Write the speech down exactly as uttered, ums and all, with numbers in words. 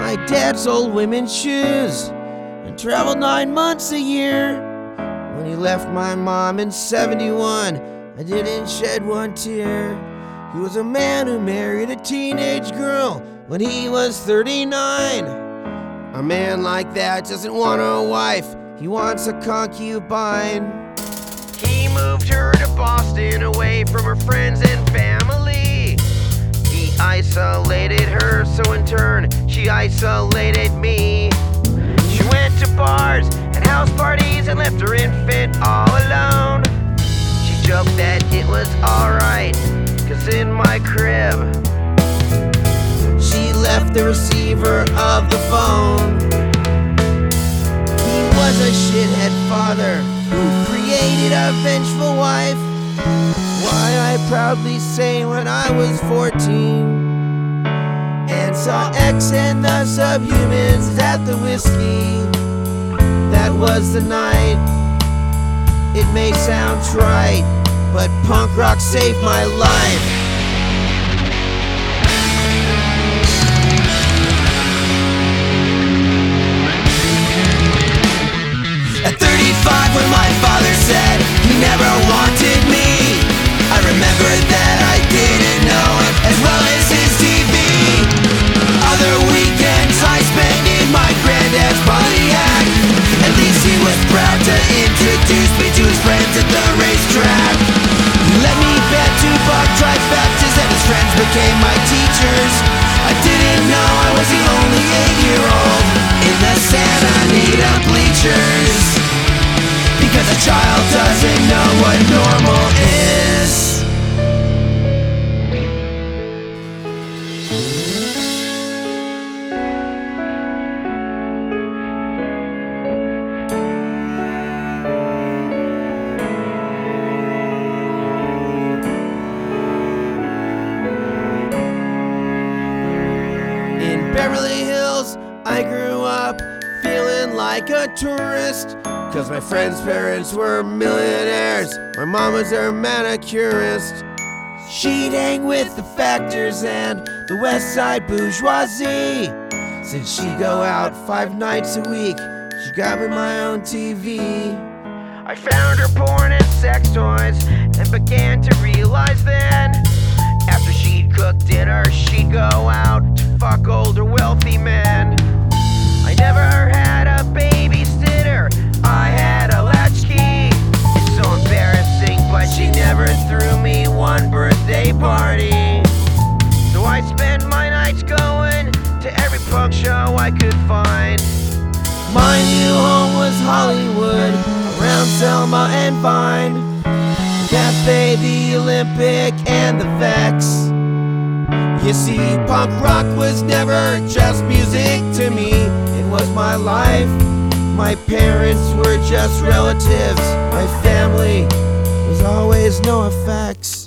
My dad sold women's shoes and traveled nine months a year. When he left my mom in seventy-one, I didn't shed one tear. He was a man who married a teenage girl when he was thirty-nine. A man like that doesn't want a wife, he wants a concubine. He moved her to Boston away from her friends and family. He isolated her, so in turn, she isolated me. She went to bars and house parties and left her infant all alone. She joked that it was alright, cause in my crib she left the receiver of the phone. He was a shithead father who created a vengeful wife. Why, I proudly say when I was fourteen and saw X and the Subhumans at the whiskey. That was the night. It may sound trite, but punk rock saved my life. At thirty-five, when my father said he never wanted me, I remember that I didn't know him as well as his T V. Other weekends I spent in my granddad's Pontiac. At least he was proud to introduce me to his friends at the racetrack. He let me bet two buck trifectas and his friends became my teachers. I didn't know I was the only eight-year-old in the Santa Anita bleachers, because a child doesn't know what normal is. In Beverly Hills, I grew up feeling like a tourist, cause my friends' parents were millionaires. My mom was their manicurist. She'd hang with the Factors and the West Side bourgeoisie. Since she'd go out five nights a week, she got me my own T V. I found her porn and sex toys and began to realize then, after she'd cook dinner, she'd go out to fuck older wealthy men. I never had a babysitter, I had a latchkey. It's so embarrassing, but she never threw me one birthday party. So I spent my nights going to every punk show I could find. My new home was Hollywood, around Selma and Vine. Cafe, the Olympic, and the Vex. You see, punk rock was never just music to me, it was my life. My parents were just relatives, my family was always NoFX.